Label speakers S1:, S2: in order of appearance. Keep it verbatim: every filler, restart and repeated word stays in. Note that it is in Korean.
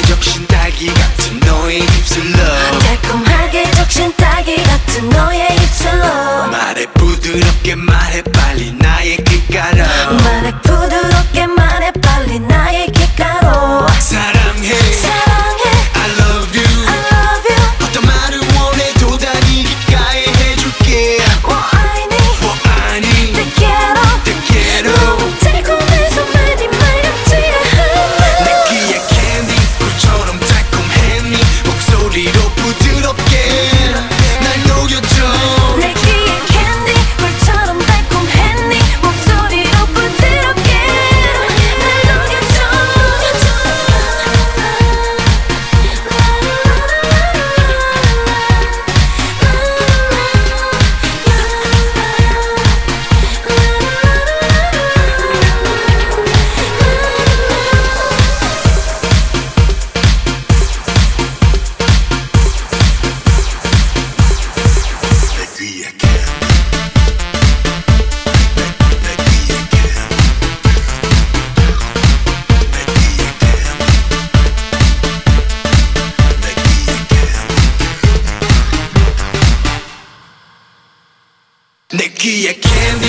S1: 적신 딸기 같은 너의 입술로
S2: 달콤하게 적신 딸기 같은 너의 입술로
S1: 말해 부드럽게 말해 빨리 나의 귓가로
S2: 말해 부드럽게 말해 빨리 나의 귓가로
S1: 사랑해
S2: 사랑해
S1: I love you
S2: I love you
S1: 어떤 말을 원해도 다 네 귓가에 해줄게
S2: 我爱你
S1: 我爱你
S2: Te quiero
S1: Te quiero
S2: 너무 달콤해서 말이 말같지 않아
S1: 내 귀에 캔디 꿀처럼 달콤해 네 목소리로 부드럽게 날 녹여줘
S2: 내 귀에 캔디 꿀처럼 달콤해 네 목소리로 부드럽게 날 녹여줘
S1: 내 귀에 캔디